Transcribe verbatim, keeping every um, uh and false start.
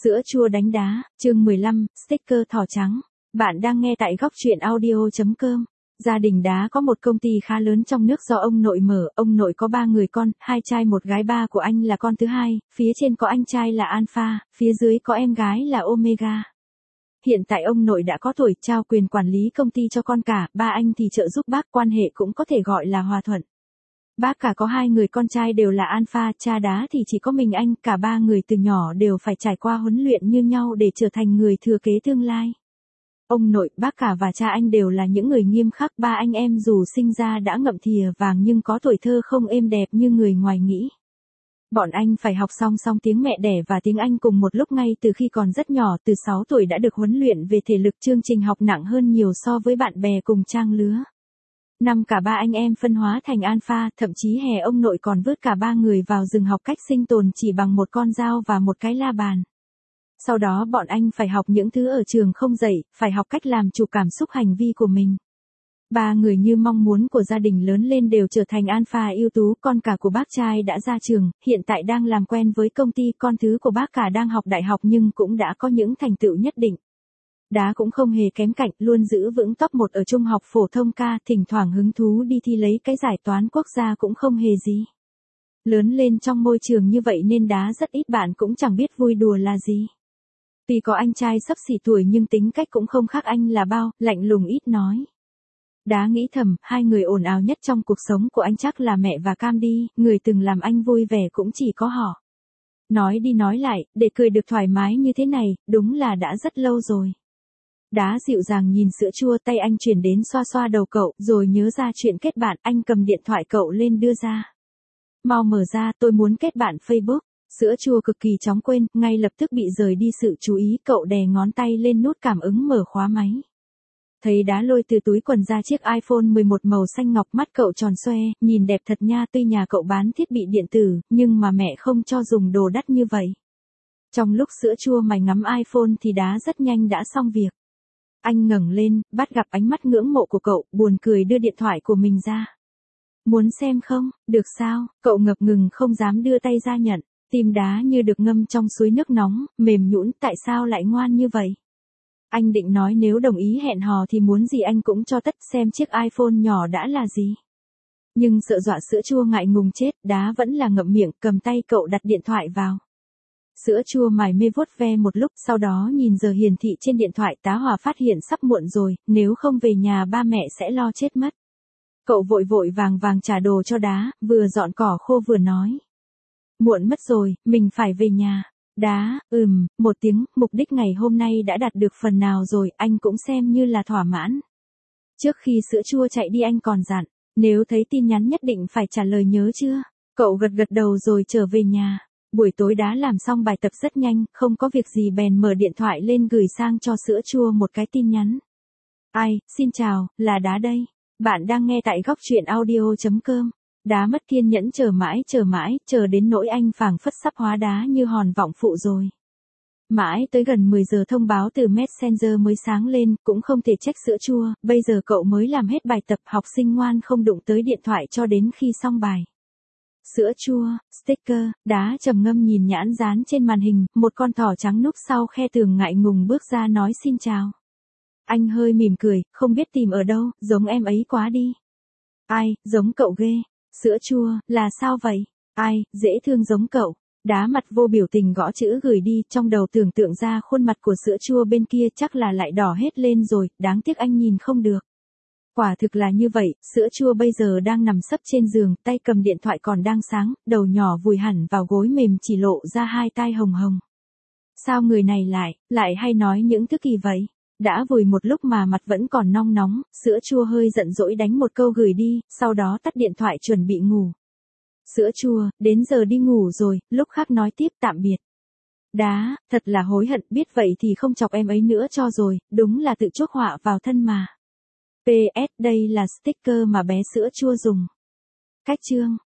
Sữa chua đánh đá, chương mười lăm, sticker thỏ trắng. Bạn đang nghe tại góc truyện audio chấm com. Gia đình Đá có một công ty khá lớn trong nước do ông nội mở, ông nội có ba người con, hai trai một gái, ba của anh là con thứ hai, phía trên có anh trai là Alpha, phía dưới có em gái là Omega. Hiện tại ông nội đã có tuổi, trao quyền quản lý công ty cho con cả, ba anh thì trợ giúp bác, quan hệ cũng có thể gọi là hòa thuận. Bác cả có hai người con trai đều là Alpha, cha Đá thì chỉ có mình anh, cả ba người từ nhỏ đều phải trải qua huấn luyện như nhau để trở thành người thừa kế tương lai. Ông nội, bác cả và cha anh đều là những người nghiêm khắc, ba anh em dù sinh ra đã ngậm thìa vàng nhưng có tuổi thơ không êm đẹp như người ngoài nghĩ. Bọn anh phải học song song tiếng mẹ đẻ và tiếng Anh cùng một lúc ngay từ khi còn rất nhỏ, từ sáu tuổi đã được huấn luyện về thể lực, chương trình học nặng hơn nhiều so với bạn bè cùng trang lứa. Năm cả ba anh em phân hóa thành Alpha, thậm chí hè ông nội còn vớt cả ba người vào rừng học cách sinh tồn chỉ bằng một con dao và một cái la bàn. Sau đó bọn anh phải học những thứ ở trường không dạy, phải học cách làm chủ cảm xúc hành vi của mình. Ba người như mong muốn của gia đình lớn lên đều trở thành Alpha ưu tú, con cả của bác trai đã ra trường, hiện tại đang làm quen với công ty, con thứ của bác cả đang học đại học nhưng cũng đã có những thành tựu nhất định. Đá cũng không hề kém cạnh, luôn giữ vững top một ở trung học phổ thông ca, thỉnh thoảng hứng thú đi thi lấy cái giải toán quốc gia cũng không hề gì. Lớn lên trong môi trường như vậy nên Đá rất ít bạn cũng chẳng biết vui đùa là gì. Tuy có anh trai xấp xỉ tuổi nhưng tính cách cũng không khác anh là bao, lạnh lùng ít nói. Đá nghĩ thầm, hai người ồn ào nhất trong cuộc sống của anh chắc là mẹ và Cam đi, người từng làm anh vui vẻ cũng chỉ có họ. Nói đi nói lại, để cười được thoải mái như thế này, đúng là đã rất lâu rồi. Đá dịu dàng nhìn sữa chua, tay anh chuyển đến xoa xoa đầu cậu, rồi nhớ ra chuyện kết bạn, anh cầm điện thoại cậu lên đưa ra. Mau mở ra, tôi muốn kết bạn Facebook. Sữa chua cực kỳ chóng quên, ngay lập tức bị rời đi sự chú ý, cậu đè ngón tay lên nút cảm ứng mở khóa máy. Thấy Đá lôi từ túi quần ra chiếc iPhone mười một màu xanh ngọc, mắt cậu tròn xoe, nhìn đẹp thật nha, tuy nhà cậu bán thiết bị điện tử, nhưng mà mẹ không cho dùng đồ đắt như vậy. Trong lúc sữa chua mày ngắm iPhone thì Đá rất nhanh đã xong việc. Anh ngẩng lên, bắt gặp ánh mắt ngưỡng mộ của cậu, buồn cười đưa điện thoại của mình ra. Muốn xem không? Được sao? Cậu ngập ngừng không dám đưa tay ra nhận. Tim Đá như được ngâm trong suối nước nóng, mềm nhũn, tại sao lại ngoan như vậy? Anh định nói nếu đồng ý hẹn hò thì muốn gì anh cũng cho tất, xem chiếc iPhone nhỏ đã là gì. Nhưng sợ dọa sữa chua ngại ngùng chết, Đá vẫn là ngậm miệng, cầm tay cậu đặt điện thoại vào. Sữa chua mải mê vuốt ve một lúc, sau đó nhìn giờ hiển thị trên điện thoại, tá hỏa phát hiện sắp muộn rồi, nếu không về nhà ba mẹ sẽ lo chết mất. Cậu vội vội vàng vàng trả đồ cho Đá, vừa dọn cỏ khô vừa nói. Muộn mất rồi, mình phải về nhà. Đá, ừm, một tiếng, mục đích ngày hôm nay đã đạt được phần nào rồi, anh cũng xem như là thỏa mãn. Trước khi sữa chua chạy đi anh còn dặn, nếu thấy tin nhắn nhất định phải trả lời nhớ chưa? Cậu gật gật đầu rồi trở về nhà. Buổi tối Đá làm xong bài tập rất nhanh, không có việc gì bèn mở điện thoại lên gửi sang cho sữa chua một cái tin nhắn. Ai, xin chào, là Đá đây. Bạn đang nghe tại góc truyện audio chấm com. Đá mất kiên nhẫn chờ mãi chờ mãi, chờ đến nỗi anh phảng phất sắp hóa Đá như hòn vọng phụ rồi. Mãi tới gần mười giờ thông báo từ Messenger mới sáng lên, cũng không thể trách sữa chua, bây giờ cậu mới làm hết bài tập, học sinh ngoan không đụng tới điện thoại cho đến khi xong bài. Sữa chua, sticker, Đá trầm ngâm nhìn nhãn dán trên màn hình, một con thỏ trắng núp sau khe tường ngại ngùng bước ra nói xin chào. Anh hơi mỉm cười, không biết tìm ở đâu, giống em ấy quá đi. Ai, giống cậu ghê. Sữa chua, là sao vậy? Ai, dễ thương giống cậu. Đá mặt vô biểu tình gõ chữ gửi đi, trong đầu tưởng tượng ra khuôn mặt của sữa chua bên kia chắc là lại đỏ hết lên rồi, đáng tiếc anh nhìn không được. Quả thực là như vậy, sữa chua bây giờ đang nằm sấp trên giường, tay cầm điện thoại còn đang sáng, đầu nhỏ vùi hẳn vào gối mềm chỉ lộ ra hai tai hồng hồng. Sao người này lại, lại hay nói những thứ kỳ vậy? Đã vùi một lúc mà mặt vẫn còn nong nóng, sữa chua hơi giận dỗi đánh một câu gửi đi, sau đó tắt điện thoại chuẩn bị ngủ. Sữa chua, đến giờ đi ngủ rồi, lúc khác nói tiếp, tạm biệt. Đá, thật là hối hận, biết vậy thì không chọc em ấy nữa cho rồi, đúng là tự chuốc họa vào thân mà. pê ét đây là sticker mà bé sữa chua dùng. Cách chương.